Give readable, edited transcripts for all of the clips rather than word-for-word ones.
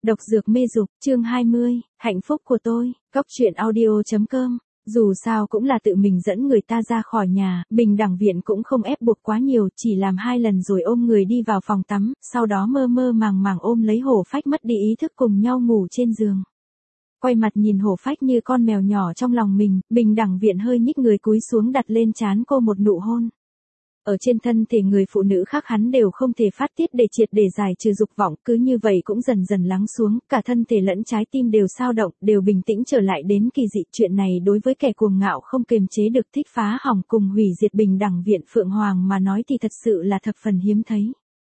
Độc dược mê dục, chương 20, hạnh phúc của tôi, Cóc truyện audio.com. Dù sao cũng là tự mình dẫn người ta ra khỏi nhà, Bình đẳng viện cũng không ép buộc quá nhiều, chỉ làm 2 lần rồi ôm người đi vào phòng tắm, sau đó mơ mơ màng màng ôm lấy Hổ Phách mất đi ý thức cùng nhau ngủ trên giường. Quay mặt nhìn Hổ Phách như con mèo nhỏ trong lòng mình, Bình đẳng viện hơi nhích người cúi xuống đặt lên trán cô một nụ hôn. Ở trên thân thể người phụ nữ khác hắn đều không thể phát tiết để triệt để giải trừ dục vọng, cứ như vậy cũng dần dần lắng xuống, cả thân thể lẫn trái tim đều sao động, đều bình tĩnh trở lại đến kỳ dị. Chuyện này đối với kẻ cuồng ngạo không kiềm chế được thích phá hỏng cùng hủy diệt Bình đẳng viện Phượng Hoàng mà nói thì thật sự là thập phần hiếm thấy.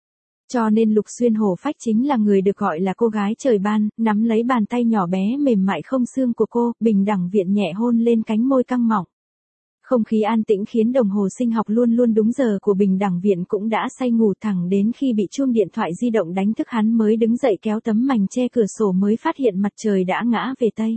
Cho nên Lục Xuyên Hổ Phách chính là người được gọi là cô gái trời ban, nắm lấy bàn tay nhỏ bé mềm mại không xương của cô, Bình đẳng viện nhẹ hôn lên cánh môi căng mọng. Không khí an tĩnh khiến đồng hồ sinh học luôn luôn đúng giờ của Bình đẳng viện cũng đã say ngủ, thẳng đến khi bị chuông điện thoại di động đánh thức hắn mới đứng dậy kéo tấm mành che cửa sổ mới phát hiện mặt trời đã ngã về Tây.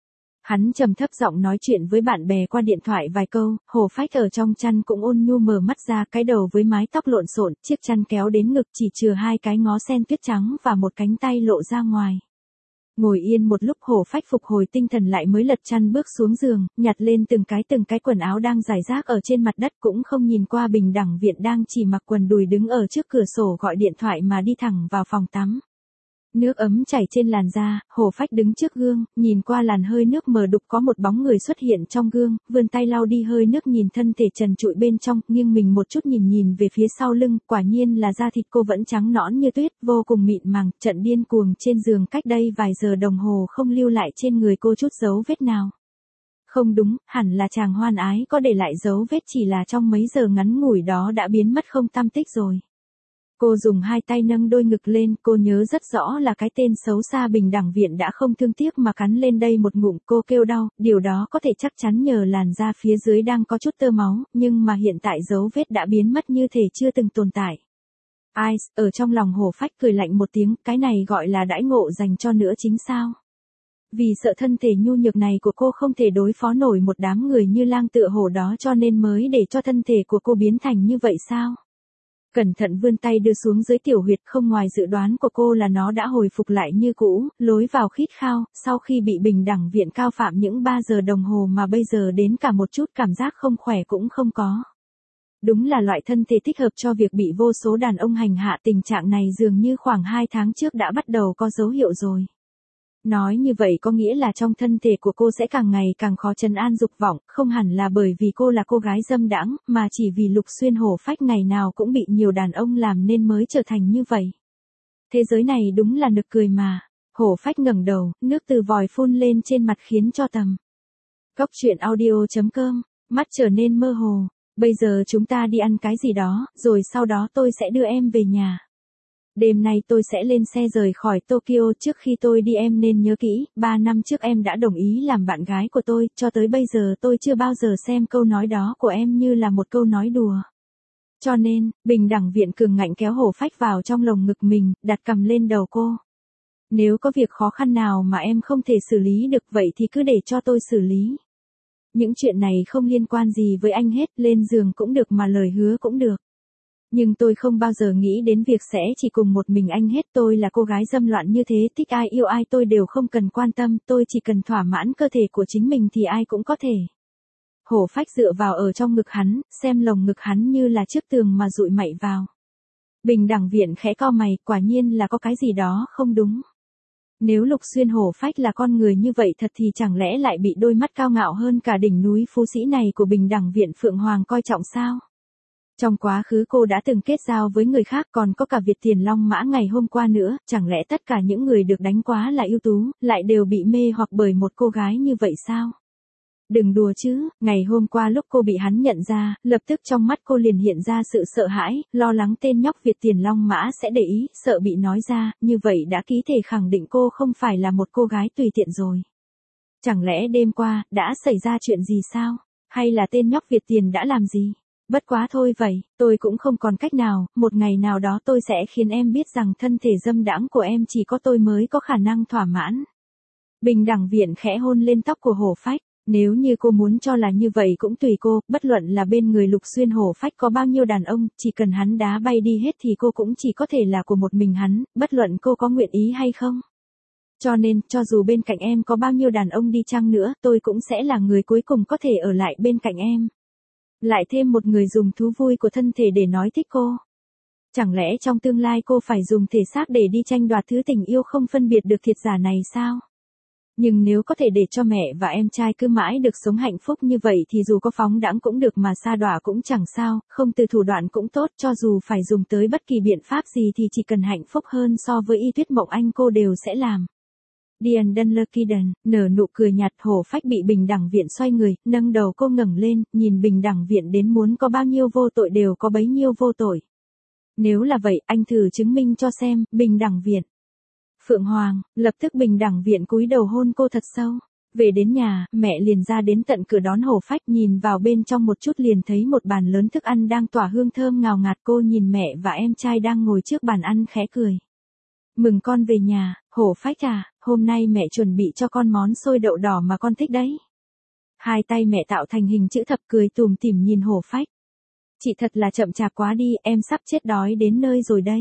Hắn trầm thấp giọng nói chuyện với bạn bè qua điện thoại vài câu, Hổ Phách ở trong chăn cũng ôn nhu mở mắt ra, cái đầu với mái tóc lộn xộn, chiếc chăn kéo đến ngực chỉ chừa 2 cái ngó sen tuyết trắng và một cánh tay lộ ra ngoài. Ngồi yên một lúc Hổ Phách phục hồi tinh thần lại mới lật chăn bước xuống giường, nhặt lên từng cái quần áo đang rải rác ở trên mặt đất, cũng không nhìn qua Bình đẳng viện đang chỉ mặc quần đùi đứng ở trước cửa sổ gọi điện thoại mà đi thẳng vào phòng tắm. Nước ấm chảy trên làn da, Hổ Phách đứng trước gương, nhìn qua làn hơi nước mờ đục có một bóng người xuất hiện trong gương, vươn tay lau đi hơi nước nhìn thân thể trần trụi bên trong, nghiêng mình một chút nhìn về phía sau lưng, quả nhiên là da thịt cô vẫn trắng nõn như tuyết, vô cùng mịn màng, trận điên cuồng trên giường cách đây vài giờ đồng hồ không lưu lại trên người cô chút dấu vết nào. Không đúng, hẳn là chàng hoan ái có để lại dấu vết, chỉ là trong mấy giờ ngắn ngủi đó đã biến mất không tăm tích rồi. Cô dùng 2 tay nâng đôi ngực lên, cô nhớ rất rõ là cái tên xấu xa Bình đẳng viện đã không thương tiếc mà cắn lên đây một ngụm, cô kêu đau, điều đó có thể chắc chắn nhờ làn da phía dưới đang có chút tơ máu, nhưng mà hiện tại dấu vết đã biến mất như thể chưa từng tồn tại. Ai, ở trong lòng Hổ Phách cười lạnh một tiếng, cái này gọi là đãi ngộ dành cho nữa chính sao? Vì sợ thân thể nhu nhược này của cô không thể đối phó nổi một đám người như lang tựa hổ đó cho nên mới để cho thân thể của cô biến thành như vậy sao? Cẩn thận vươn tay đưa xuống dưới tiểu huyệt, không ngoài dự đoán của cô là nó đã hồi phục lại như cũ, lối vào khít khao, sau khi bị Bình đẳng viện cao phạm những 3 giờ đồng hồ mà bây giờ đến cả một chút cảm giác không khỏe cũng không có. Đúng là loại thân thể thích hợp cho việc bị vô số đàn ông hành hạ, tình trạng này dường như khoảng 2 tháng trước đã bắt đầu có dấu hiệu rồi. Nói như vậy có nghĩa là trong thân thể của cô sẽ càng ngày càng khó trấn an dục vọng, không hẳn là bởi vì cô là cô gái dâm đãng, mà chỉ vì Lục Xuyên Hổ Phách ngày nào cũng bị nhiều đàn ông làm nên mới trở thành như vậy. Thế giới này đúng là nực cười mà. Hổ Phách ngẩng đầu, nước từ vòi phun lên trên mặt khiến cho tầm. Cóc truyện audio.com, mắt trở nên mơ hồ. Bây giờ chúng ta đi ăn cái gì đó, rồi sau đó tôi sẽ đưa em về nhà. Đêm nay tôi sẽ lên xe rời khỏi Tokyo, trước khi tôi đi em nên nhớ kỹ, 3 năm trước em đã đồng ý làm bạn gái của tôi, cho tới bây giờ tôi chưa bao giờ xem câu nói đó của em như là một câu nói đùa. Cho nên, Bình đẳng viện cường ngạnh kéo Hổ Phách vào trong lồng ngực mình, đặt cằm lên đầu cô. Nếu có việc khó khăn nào mà em không thể xử lý được vậy thì cứ để cho tôi xử lý. Những chuyện này không liên quan gì với anh hết, lên giường cũng được mà lời hứa cũng được. Nhưng tôi không bao giờ nghĩ đến việc sẽ chỉ cùng một mình anh hết, tôi là cô gái dâm loạn như thế, thích ai yêu ai tôi đều không cần quan tâm, tôi chỉ cần thỏa mãn cơ thể của chính mình thì ai cũng có thể. Hổ Phách dựa vào ở trong ngực hắn, xem lồng ngực hắn như là chiếc tường mà dụi mậy vào. Bình đẳng viện khẽ cau mày, quả nhiên là có cái gì đó không đúng. Nếu Lục Xuyên Hổ Phách là con người như vậy thật thì chẳng lẽ lại bị đôi mắt cao ngạo hơn cả đỉnh núi Phú Sĩ này của Bình đẳng viện Phượng Hoàng coi trọng sao? Trong quá khứ cô đã từng kết giao với người khác, còn có cả Việt Tiền Long Mã ngày hôm qua nữa, chẳng lẽ tất cả những người được đánh quá là ưu tú, lại đều bị mê hoặc bởi một cô gái như vậy sao? Đừng đùa chứ, ngày hôm qua lúc cô bị hắn nhận ra, lập tức trong mắt cô liền hiện ra sự sợ hãi, lo lắng tên nhóc Việt Tiền Long Mã sẽ để ý, sợ bị nói ra, như vậy đã ký thể khẳng định cô không phải là một cô gái tùy tiện rồi. Chẳng lẽ đêm qua, đã xảy ra chuyện gì sao? Hay là tên nhóc Việt Tiền đã làm gì? Bất quá thôi vậy, tôi cũng không còn cách nào, một ngày nào đó tôi sẽ khiến em biết rằng thân thể dâm đãng của em chỉ có tôi mới có khả năng thỏa mãn. Bình đẳng viện khẽ hôn lên tóc của Hổ Phách, nếu như cô muốn cho là như vậy cũng tùy cô, bất luận là bên người Lục Xuyên Hổ Phách có bao nhiêu đàn ông, chỉ cần hắn đá bay đi hết thì cô cũng chỉ có thể là của một mình hắn, bất luận cô có nguyện ý hay không. Cho nên, cho dù bên cạnh em có bao nhiêu đàn ông đi chăng nữa, tôi cũng sẽ là người cuối cùng có thể ở lại bên cạnh em. Lại thêm một người dùng thú vui của thân thể để nói thích cô. Chẳng lẽ trong tương lai cô phải dùng thể xác để đi tranh đoạt thứ tình yêu không phân biệt được thiệt giả này sao? Nhưng nếu có thể để cho mẹ và em trai cứ mãi được sống hạnh phúc như vậy thì dù có phóng đãng cũng được mà sa đọa cũng chẳng sao, không từ thủ đoạn cũng tốt, cho dù phải dùng tới bất kỳ biện pháp gì thì chỉ cần hạnh phúc hơn so với Y Tuyết Mộng Anh cô đều sẽ làm. Diane Dunlekiden, nở nụ cười nhạt. Hổ Phách bị Bình Đẳng Viện xoay người, nâng đầu cô ngẩng lên, nhìn Bình Đẳng Viện đến muốn có bao nhiêu vô tội đều có bấy nhiêu vô tội. Nếu là vậy, anh thử chứng minh cho xem, Bình Đẳng Viện. Phượng Hoàng, lập tức Bình Đẳng Viện cúi đầu hôn cô thật sâu. Về đến nhà, mẹ liền ra đến tận cửa đón Hổ Phách, nhìn vào bên trong một chút liền thấy một bàn lớn thức ăn đang tỏa hương thơm ngào ngạt. Cô nhìn mẹ và em trai đang ngồi trước bàn ăn khẽ cười. Mừng con về nhà, Hổ Phách à, hôm nay mẹ chuẩn bị cho con món xôi đậu đỏ mà con thích đấy. Hai tay mẹ tạo thành hình chữ thập cười tủm tỉm nhìn Hổ Phách. Chị thật là chậm chạp quá đi, em sắp chết đói đến nơi rồi đây.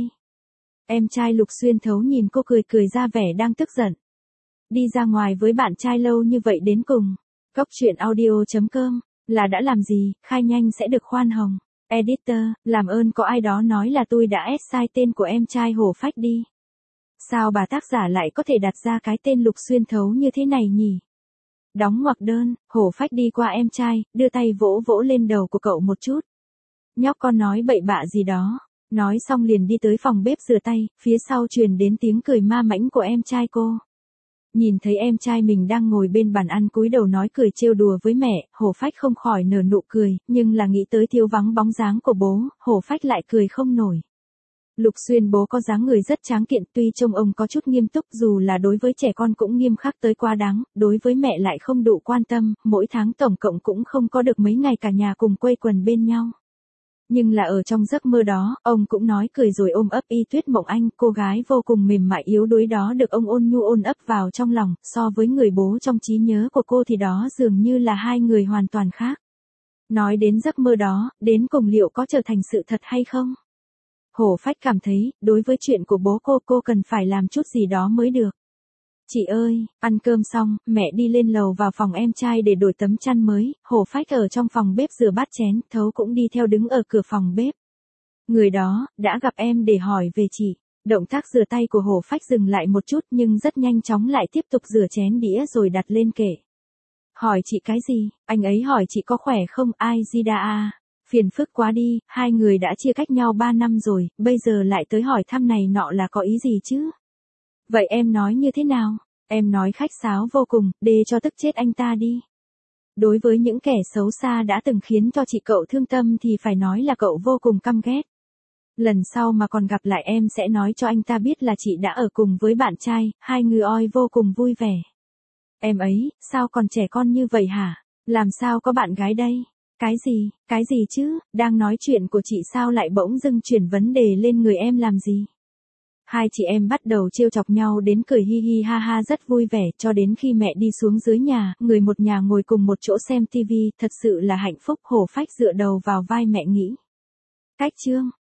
Em trai Lục Xuyên Thấu nhìn cô cười cười ra vẻ đang tức giận. Đi ra ngoài với bạn trai lâu như vậy đến cùng. Cốc truyện audio.com, là đã làm gì, khai nhanh sẽ được khoan hồng. Editor, làm ơn có ai đó nói là tôi đã ép sai tên của em trai Hổ Phách đi. Sao bà tác giả lại có thể đặt ra cái tên Lục Xuyên Thấu như thế này nhỉ? Đóng ngoặc đơn, Hổ Phách đi qua em trai, đưa tay vỗ vỗ lên đầu của cậu một chút. Nhóc con nói bậy bạ gì đó. Nói xong liền đi tới phòng bếp rửa tay, phía sau truyền đến tiếng cười ma mãnh của em trai cô. Nhìn thấy em trai mình đang ngồi bên bàn ăn cúi đầu nói cười trêu đùa với mẹ, Hổ Phách không khỏi nở nụ cười, nhưng là nghĩ tới thiếu vắng bóng dáng của bố, Hổ Phách lại cười không nổi. Lục Xuyên bố có dáng người rất tráng kiện, tuy trông ông có chút nghiêm túc, dù là đối với trẻ con cũng nghiêm khắc tới quá đáng, đối với mẹ lại không đủ quan tâm, mỗi tháng tổng cộng cũng không có được mấy ngày cả nhà cùng quây quần bên nhau. Nhưng là ở trong giấc mơ đó, ông cũng nói cười rồi ôm ấp Y Tuyết Mộng Anh, cô gái vô cùng mềm mại yếu đuối đó được ông ôn nhu ôn ấp vào trong lòng, so với người bố trong trí nhớ của cô thì đó dường như là hai người hoàn toàn khác. Nói đến giấc mơ đó, đến cùng liệu có trở thành sự thật hay không? Hổ Phách cảm thấy, đối với chuyện của bố cô cần phải làm chút gì đó mới được. Chị ơi, ăn cơm xong, mẹ đi lên lầu vào phòng em trai để đổi tấm chăn mới, Hổ Phách ở trong phòng bếp rửa bát chén, Thấu cũng đi theo đứng ở cửa phòng bếp. Người đó, đã gặp em để hỏi về chị. Động tác rửa tay của Hổ Phách dừng lại một chút nhưng rất nhanh chóng lại tiếp tục rửa chén đĩa rồi đặt lên kệ. Hỏi chị cái gì, anh ấy hỏi chị có khỏe không, ai Zida à? Phiền phức quá đi, hai người đã chia cách nhau 3 năm rồi, bây giờ lại tới hỏi thăm này nọ là có ý gì chứ? Vậy em nói như thế nào? Em nói khách sáo vô cùng, đê cho tức chết anh ta đi. Đối với những kẻ xấu xa đã từng khiến cho chị cậu thương tâm thì phải nói là cậu vô cùng căm ghét. Lần sau mà còn gặp lại em sẽ nói cho anh ta biết là chị đã ở cùng với bạn trai, hai người oi vô cùng vui vẻ. Em ấy, sao còn trẻ con như vậy hả? Làm sao có bạn gái đây? Cái gì chứ, đang nói chuyện của chị sao lại bỗng dưng chuyển vấn đề lên người em làm gì? Hai chị em bắt đầu trêu chọc nhau đến cười hi hi ha ha rất vui vẻ cho đến khi mẹ đi xuống dưới nhà, người một nhà ngồi cùng một chỗ xem tivi, thật sự là hạnh phúc. Hổ Phách dựa đầu vào vai mẹ nghĩ. Cách chương.